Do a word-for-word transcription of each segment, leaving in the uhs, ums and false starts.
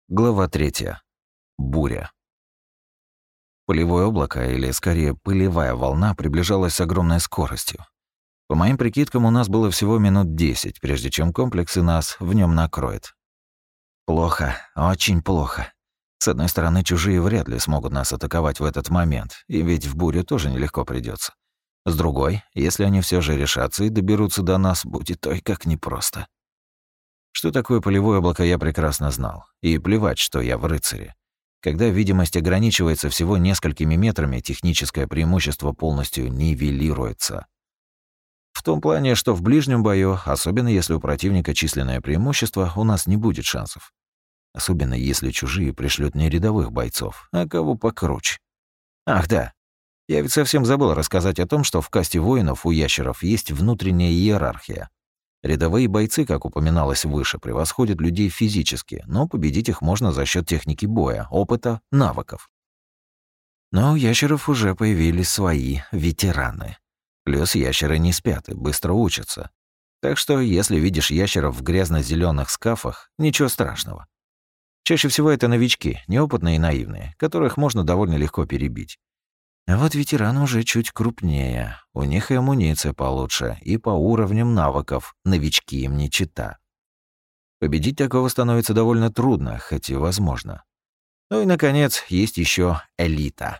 Глава третья. Буря. Пылевое облако, или скорее пылевая волна, приближалась с огромной скоростью. По моим прикидкам, у нас было всего минут десять, прежде чем комплекс и нас в нем накроет. Плохо, очень плохо. С одной стороны, чужие вряд ли смогут нас атаковать в этот момент, и ведь в бурю тоже нелегко придется. С другой, если они все же решатся и доберутся до нас, будет ой как непросто. Что такое пылевое облако, я прекрасно знал. И плевать, что я в рыцаре. Когда видимость ограничивается всего несколькими метрами, техническое преимущество полностью нивелируется. В том плане, что в ближнем бою, особенно если у противника численное преимущество, у нас не будет шансов. Особенно если чужие пришлют не рядовых бойцов, а кого покруче. Ах да, я ведь совсем забыл рассказать о том, что в касте воинов у ящеров есть внутренняя иерархия. Рядовые бойцы, как упоминалось выше, превосходят людей физически, но победить их можно за счет техники боя, опыта, навыков. Но у ящеров уже появились свои ветераны. Плюс ящеры не спят и быстро учатся. Так что, если видишь ящеров в грязно-зелёных скафах, ничего страшного. Чаще всего это новички, неопытные и наивные, которых можно довольно легко перебить. А вот ветераны уже чуть крупнее, у них и амуниция получше, и по уровням навыков новички им не чита. Победить такого становится довольно трудно, хоть и возможно. Ну и, наконец, есть еще элита.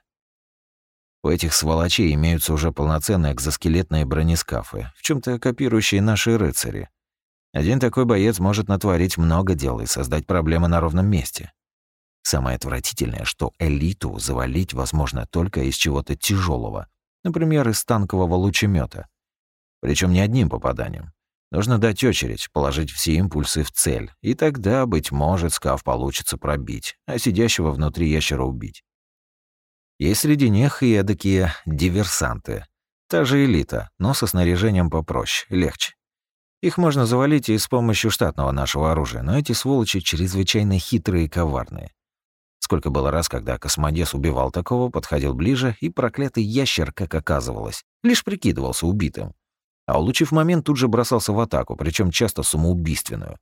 У этих сволочей имеются уже полноценные экзоскелетные бронескафы, в чем то копирующие наши рыцари. Один такой боец может натворить много дел и создать проблемы на ровном месте. Самое отвратительное, что элиту завалить возможно только из чего-то тяжелого, например, из танкового лучемета. Причем не одним попаданием. Нужно дать очередь, положить все импульсы в цель, и тогда, быть может, скаф получится пробить, а сидящего внутри ящера убить. Есть среди них и эдакие диверсанты. Та же элита, но со снаряжением попроще, легче. Их можно завалить и с помощью штатного нашего оружия, но эти сволочи чрезвычайно хитрые и коварные. Сколько было раз, когда Космодес убивал такого, подходил ближе, и проклятый ящер, как оказывалось, лишь прикидывался убитым. А улучив момент, тут же бросался в атаку, причем часто самоубийственную.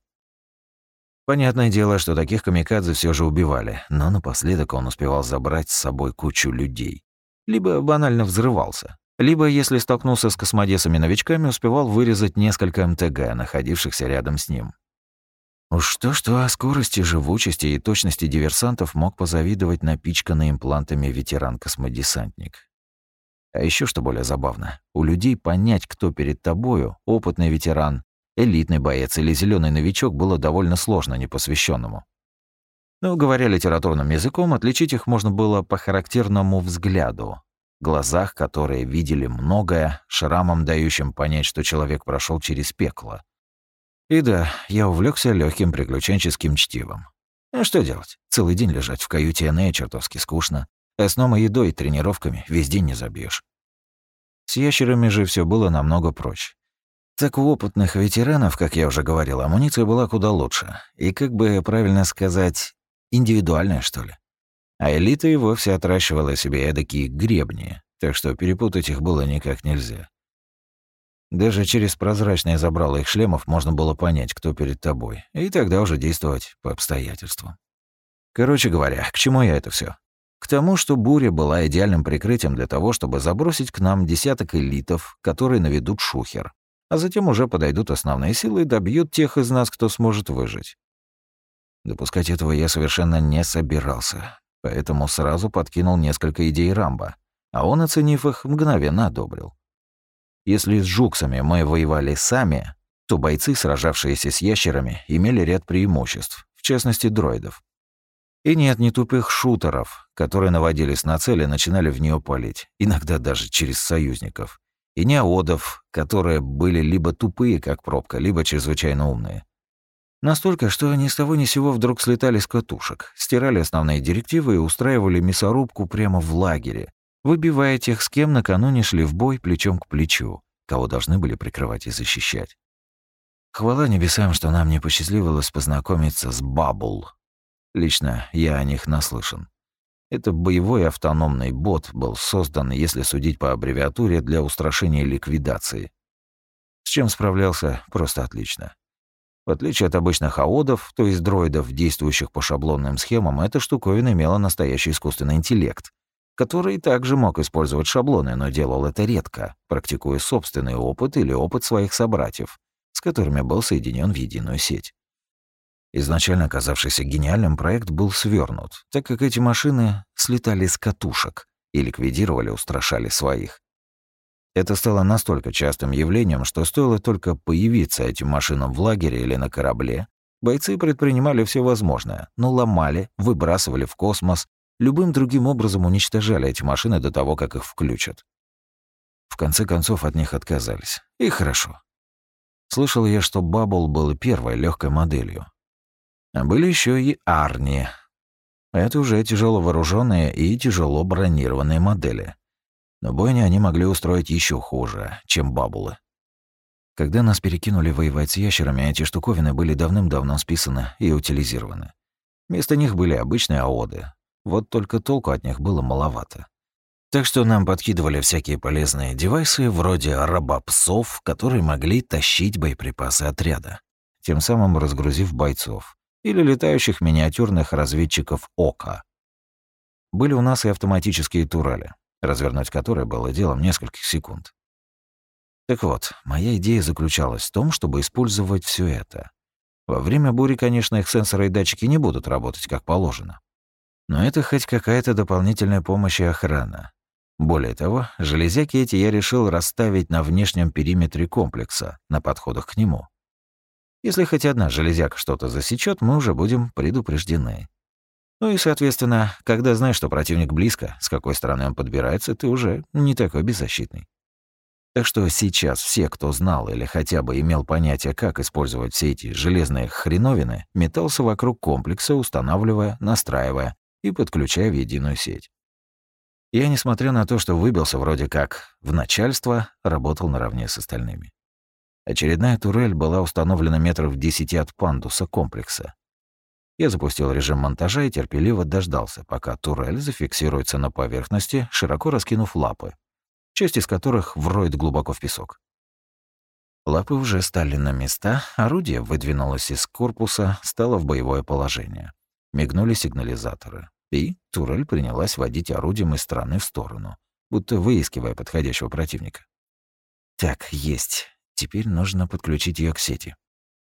Понятное дело, что таких камикадзе все же убивали, но напоследок он успевал забрать с собой кучу людей. Либо банально взрывался, либо, если столкнулся с космодесами-новичками, успевал вырезать несколько МТГ, находившихся рядом с ним. Уж что-что о скорости, живучести и точности диверсантов мог позавидовать напичканный имплантами ветеран-космодесантник. А еще что более забавно, у людей понять, кто перед тобою, опытный ветеран, элитный боец или зеленый новичок, было довольно сложно непосвященному. Но, говоря литературным языком, отличить их можно было по характерному взгляду, глазах, которые видели многое, шрамом, дающим понять, что человек прошел через пекло. И да, я увлекся легким приключенческим чтивом. А что делать? Целый день лежать в каюте Энея чертовски скучно. А сном и едой, и тренировками весь день не забьешь. С ящерами же все было намного проще. Так у опытных ветеранов, как я уже говорил, амуниция была куда лучше. И, как бы правильно сказать, индивидуальная, что ли. А элита и вовсе отращивала себе эдакие гребни, так что перепутать их было никак нельзя. Даже через прозрачные забрала их шлемов можно было понять, кто перед тобой, и тогда уже действовать по обстоятельствам. Короче говоря, к чему я это все? К тому, что буря была идеальным прикрытием для того, чтобы забросить к нам десяток элитов, которые наведут шухер, а затем уже подойдут основные силы и добьют тех из нас, кто сможет выжить. Допускать этого я совершенно не собирался, поэтому сразу подкинул несколько идей Рамбо, а он, оценив их, мгновенно одобрил. Если с жуксами мы воевали сами, то бойцы, сражавшиеся с ящерами, имели ряд преимуществ, в частности дроидов. И нет ни тупых шутеров, которые наводились на цель и начинали в нее палить, иногда даже через союзников, и не аодов, которые были либо тупые, как пробка, либо чрезвычайно умные. Настолько, что они с того ни сего вдруг слетали с катушек, стирали основные директивы и устраивали мясорубку прямо в лагере, выбивая тех, с кем накануне шли в бой плечом к плечу, кого должны были прикрывать и защищать. Хвала небесам, что нам не посчастливилось познакомиться с Баббл. Лично я о них наслышан. Это боевой автономный бот был создан, если судить по аббревиатуре, для устрашения ликвидации. С чем справлялся просто отлично. В отличие от обычных аодов, то есть дроидов, действующих по шаблонным схемам, эта штуковина имела настоящий искусственный интеллект, который также мог использовать шаблоны, но делал это редко, практикуя собственный опыт или опыт своих собратьев, с которыми был соединен в единую сеть. Изначально казавшийся гениальным проект был свернут, так как эти машины слетали с катушек и ликвидировали, устрашали своих. Это стало настолько частым явлением, что стоило только появиться этим машинам в лагере или на корабле, бойцы предпринимали все возможное, но ломали, выбрасывали в космос, любым другим образом уничтожали эти машины до того, как их включат. В конце концов от них отказались. И хорошо. Слышал я, что Баббл был первой легкой моделью. А были еще и Арни. Это уже тяжело вооруженные и тяжело бронированные модели. Но бойни они могли устроить еще хуже, чем бабулы. Когда нас перекинули воевать с ящерами, эти штуковины были давным-давно списаны и утилизированы. Вместо них были обычные аоды. Вот только толку от них было маловато. Так что нам подкидывали всякие полезные девайсы, вроде робопсов, которые могли тащить боеприпасы отряда, тем самым разгрузив бойцов, или летающих миниатюрных разведчиков ОКа. Были у нас и автоматические турели, развернуть которые было делом нескольких секунд. Так вот, моя идея заключалась в том, чтобы использовать все это. Во время бури, конечно, их сенсоры и датчики не будут работать как положено. Но это хоть какая-то дополнительная помощь и охрана. Более того, железяки эти я решил расставить на внешнем периметре комплекса, на подходах к нему. Если хоть одна железяка что-то засечет, мы уже будем предупреждены. Ну и, соответственно, когда знаешь, что противник близко, с какой стороны он подбирается, ты уже не такой беззащитный. Так что сейчас все, кто знал или хотя бы имел понятие, как использовать все эти железные хреновины, метался вокруг комплекса, устанавливая, настраивая и подключая в единую сеть. Я, несмотря на то, что выбился вроде как в начальство, работал наравне с остальными. Очередная турель была установлена метров в десяти от пандуса комплекса. Я запустил режим монтажа и терпеливо дождался, пока турель зафиксируется на поверхности, широко раскинув лапы, часть из которых вроет глубоко в песок. Лапы уже стали на места, орудие выдвинулось из корпуса, стало в боевое положение. Мигнули сигнализаторы, и турель принялась водить орудием из стороны в сторону, будто выискивая подходящего противника. Так, есть. Теперь нужно подключить ее к сети.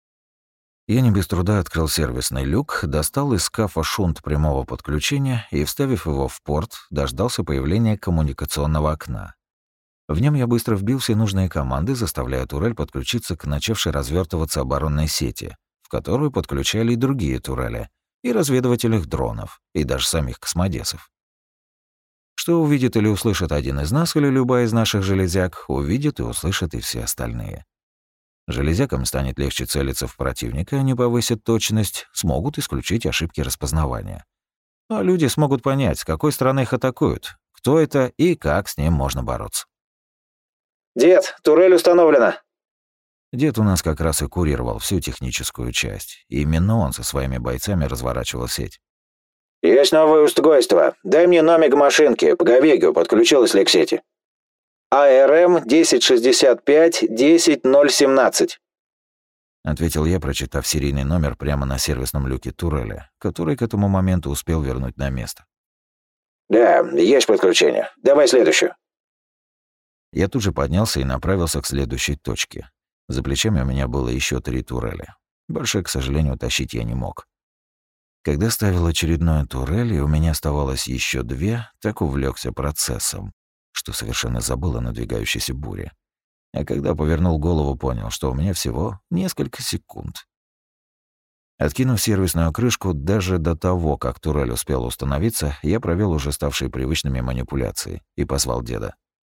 Я не без труда открыл сервисный люк, достал из скафа шунт прямого подключения и, вставив его в порт, дождался появления коммуникационного окна. В нем я быстро вбил все нужные команды, заставляя турель подключиться к начавшей развертываться оборонной сети, в которую подключали и другие турели, и разведывательных дронов, и даже самих космодесов. Что увидит или услышит один из нас, или любая из наших железяк, увидит и услышат и все остальные. Железякам станет легче целиться в противника, они повысят точность, смогут исключить ошибки распознавания. А люди смогут понять, с какой стороны их атакуют, кто это и как с ним можно бороться. «Дед, турель установлена!» Дед у нас как раз и курировал всю техническую часть, и именно он со своими бойцами разворачивал сеть. «Есть новое устройство. Дай мне номер машинки. Пговегю, подключилась ли к сети?» А Р М десять шестьдесят пять десять ноль семнадцать. Ответил я, прочитав серийный номер прямо на сервисном люке турели, который к этому моменту успел вернуть на место. «Да, есть подключение. Давай следующую». Я тут же поднялся и направился к следующей точке. За плечами у меня было еще три турели. Больше, к сожалению, утащить я не мог. Когда ставил очередную турель, и у меня оставалось еще две, так увлекся процессом, что совершенно забыл о надвигающейся буре. А когда повернул голову, понял, что у меня всего несколько секунд. Откинув сервисную крышку, даже до того, как турель успела установиться, я провел уже ставшие привычными манипуляции и позвал деда.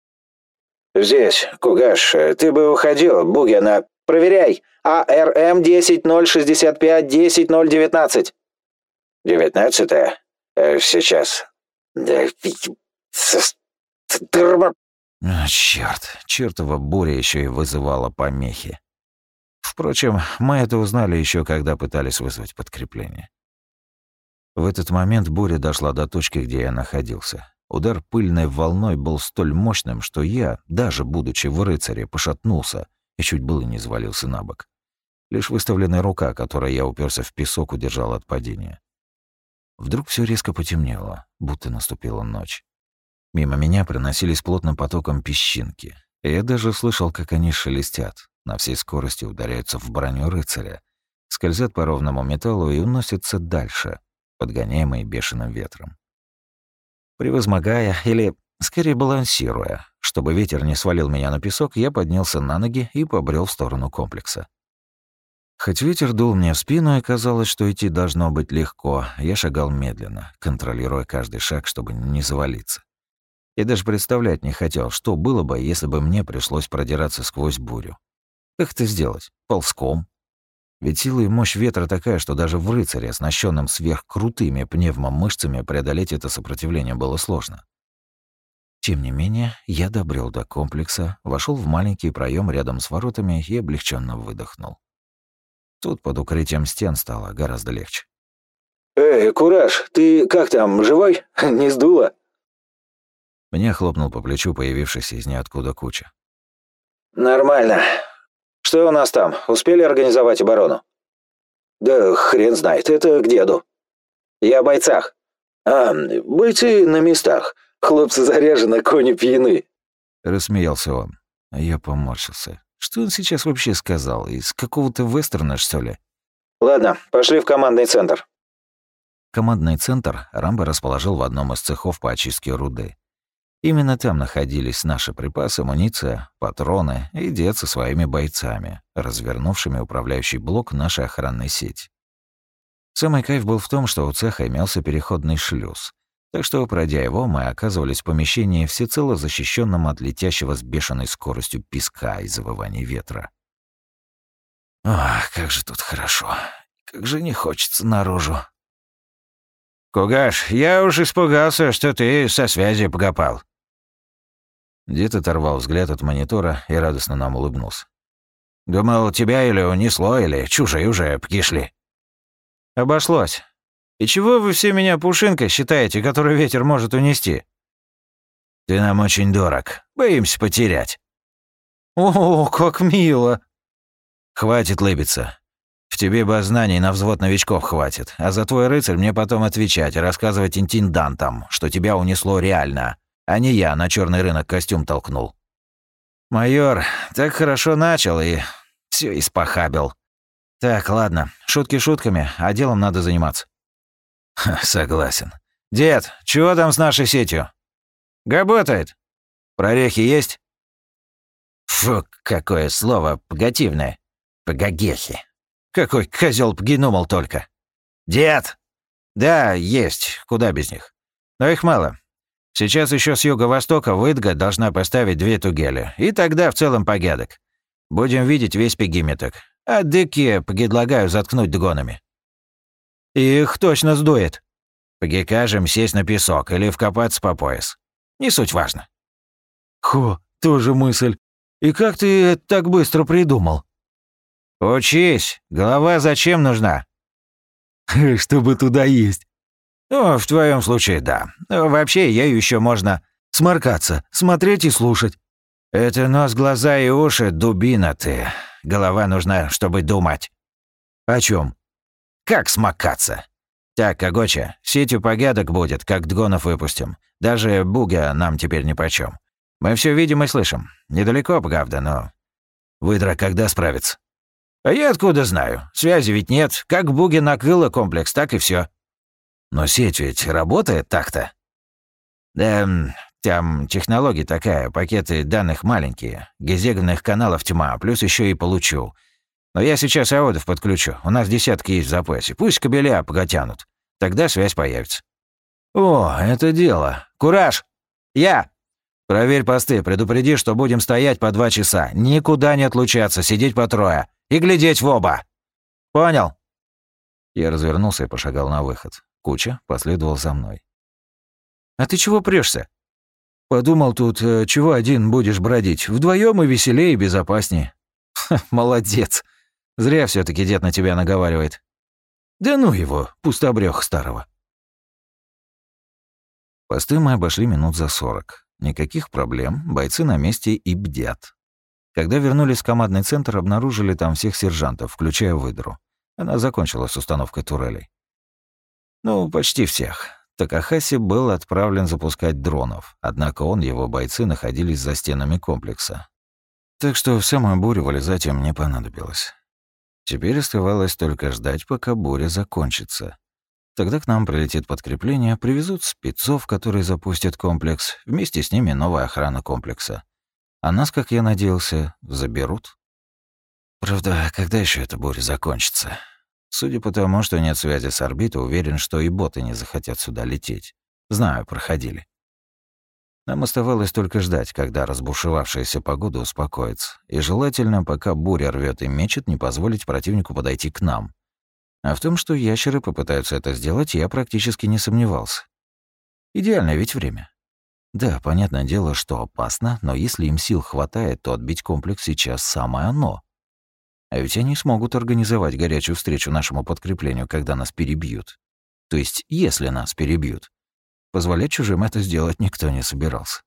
«Здесь, Кугаш, ты бы уходил, Бугина. Проверяй. А Р М десять ноль шестьдесят пять десять ноль девятнадцать. Девятнадцатое? Сейчас. Да... А, чёрт, чёртова буря еще и вызывала помехи. Впрочем, мы это узнали еще, когда пытались вызвать подкрепление. В этот момент буря дошла до точки, где я находился. Удар пыльной волной был столь мощным, что я, даже будучи в рыцаре, пошатнулся и чуть было не завалился на бок. Лишь выставленная рука, которой я уперся в песок, удержала от падения. Вдруг все резко потемнело, будто наступила ночь. Мимо меня проносились плотным потоком песчинки. И я даже слышал, как они шелестят, на всей скорости ударяются в броню рыцаря, скользят по ровному металлу и уносятся дальше, подгоняемые бешеным ветром. Превозмогая, или скорее балансируя, чтобы ветер не свалил меня на песок, я поднялся на ноги и побрел в сторону комплекса. Хоть ветер дул мне в спину, и казалось, что идти должно быть легко, я шагал медленно, контролируя каждый шаг, чтобы не завалиться. И даже представлять не хотел, что было бы, если бы мне пришлось продираться сквозь бурю. Как это сделать? Ползком? Ведь сила и мощь ветра такая, что даже в рыцаре, оснащенном сверхкрутыми пневмомышцами, преодолеть это сопротивление было сложно. Тем не менее, я добрел до комплекса, вошел в маленький проем рядом с воротами и облегченно выдохнул. Тут под укрытием стен стало гораздо легче. «Эй, Кураж, ты как там, живой? Не сдуло?» Меня хлопнул по плечу появившийся из ниоткуда Куча. «Нормально. Что у нас там? Успели организовать оборону?» «Да хрен знает, это к деду. Я о бойцах». «А, бойцы на местах. Хлопцы заряжены, кони пьяны». Рассмеялся он. Я поморщился. Что он сейчас вообще сказал? Из какого-то вестерна, что ли? «Ладно, пошли в командный центр». Командный центр Рамбо расположил в одном из цехов по очистке руды. Именно там находились наши припасы, амуниция, патроны и дед со своими бойцами, развернувшими управляющий блок нашей охранной сети. Самый кайф был в том, что у цеха имелся переходный шлюз, так что, пройдя его, мы оказывались в помещении, всецело защищенном от летящего с бешеной скоростью песка и завываний ветра. Ах, как же тут хорошо. Как же не хочется наружу. «Кугаш, я уж испугался, что ты со связи погопал». Дед оторвал взгляд от монитора и радостно нам улыбнулся. «Думал, тебя или унесло, или чужие уже пришли». «Обошлось. И чего вы все меня пушинкой считаете, которую ветер может унести?» «Ты нам очень дорог. Боимся потерять». «О, как мило!» «Хватит лыбиться. В тебе бы знаний на взвод новичков хватит, а за твой рыцарь мне потом отвечать и рассказывать интендантам, что тебя унесло реально, а не я на черный рынок костюм толкнул». «Майор, так хорошо начал и все испохабил. Так, ладно, шутки шутками, а делом надо заниматься». Ха, согласен. «Дед, чего там с нашей сетью?» «Работает. Прорехи есть?» Фу, какое слово погативное. Погагехи. Какой козел погинумал только. «Дед!» «Да, есть, куда без них. Но их мало. Сейчас еще с юго-востока Выдга должна поставить две тугели, и тогда в целом порядок. Будем видеть весь пегиметок. А дыки предлагаю заткнуть дгонами». «Их точно сдует». «Прикажем сесть на песок или вкопаться по пояс. Не суть важно». «Хо, тоже мысль. И как ты это так быстро придумал?» «Учись. Голова зачем нужна?» «Чтобы туда есть». «Ну, в твоем случае, да. Вообще, ею еще можно сморкаться, смотреть и слушать». «Это нос, глаза и уши, дубина ты. Голова нужна, чтобы думать». «О чем? «Как смокаться?» «Так, Когоча, сетью погядок будет, как дгонов выпустим. Даже буга нам теперь нипочём. Мы все видим и слышим. Недалеко, правда, но...» «Выдра когда справится?» «А я откуда знаю? Связи ведь нет. Как буги накрыло комплекс, так и все. «Но сеть ведь работает так-то?» «Да, там технология такая, пакеты данных маленькие, гезегных каналов тьма, плюс еще и получу. Но я сейчас аодов подключу, у нас десятки есть в запасе, пусть кабеля поготянут, тогда связь появится». «О, это дело. Кураж! Я!» «Проверь посты, предупреди, что будем стоять по два часа, никуда не отлучаться, сидеть по трое и глядеть в оба». «Понял». Я развернулся и пошагал на выход. Куча последовал за мной. «А ты чего прёшься?» «Подумал тут, э, чего один будешь бродить? Вдвоем и веселее, и безопаснее». Ха, молодец. Зря все таки дед на тебя наговаривает. «Да ну его, пустобрёх старого». Посты мы обошли минут за сорок. Никаких проблем, бойцы на месте и бдят. Когда вернулись в командный центр, обнаружили там всех сержантов, включая выдру. Она закончила с установкой турелей. Ну, почти всех. Такахаси был отправлен запускать дронов, однако он и его бойцы находились за стенами комплекса. Так что в самую бурю вылезать им не понадобилось. Теперь оставалось только ждать, пока буря закончится. Тогда к нам прилетит подкрепление, привезут спецов, которые запустят комплекс, вместе с ними новая охрана комплекса. А нас, как я надеялся, заберут. Правда, когда еще эта буря закончится? Судя по тому, что нет связи с орбитой, уверен, что и боты не захотят сюда лететь. Знаю, проходили. Нам оставалось только ждать, когда разбушевавшаяся погода успокоится, и желательно, пока буря рвет и мечет, не позволить противнику подойти к нам. А в том, что ящеры попытаются это сделать, я практически не сомневался. Идеальное ведь время. Да, понятное дело, что опасно, но если им сил хватает, то отбить комплекс сейчас самое оно. А ведь они смогут организовать горячую встречу нашему подкреплению, когда нас перебьют. То есть, если нас перебьют. Позволять чужим это сделать никто не собирался.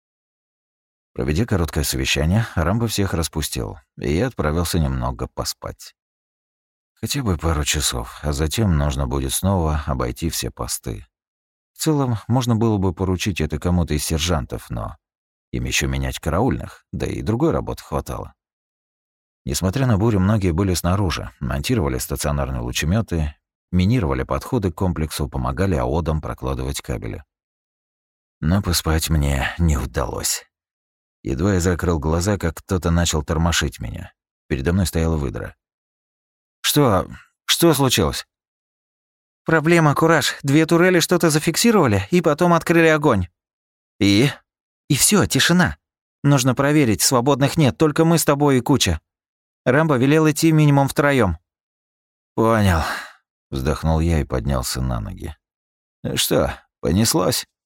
Проведя короткое совещание, Рамбо всех распустил, и я отправился немного поспать. Хотя бы пару часов, а затем нужно будет снова обойти все посты. В целом, можно было бы поручить это кому-то из сержантов, но им еще менять караульных, да и другой работы хватало. Несмотря на бурю, многие были снаружи, монтировали стационарные лучеметы, минировали подходы к комплексу, помогали АОДам прокладывать кабели. Но поспать мне не удалось. Едва я закрыл глаза, как кто-то начал тормошить меня. Передо мной стояла выдра. «Что? Что случилось?» «Проблема, Кураж. Две турели что-то зафиксировали и потом открыли огонь». «И?» «И все, тишина. Нужно проверить, свободных нет, только мы с тобой и куча. Рэмбо велел идти минимум втроём». «Понял». Вздохнул я и поднялся на ноги. «Что, понеслось?»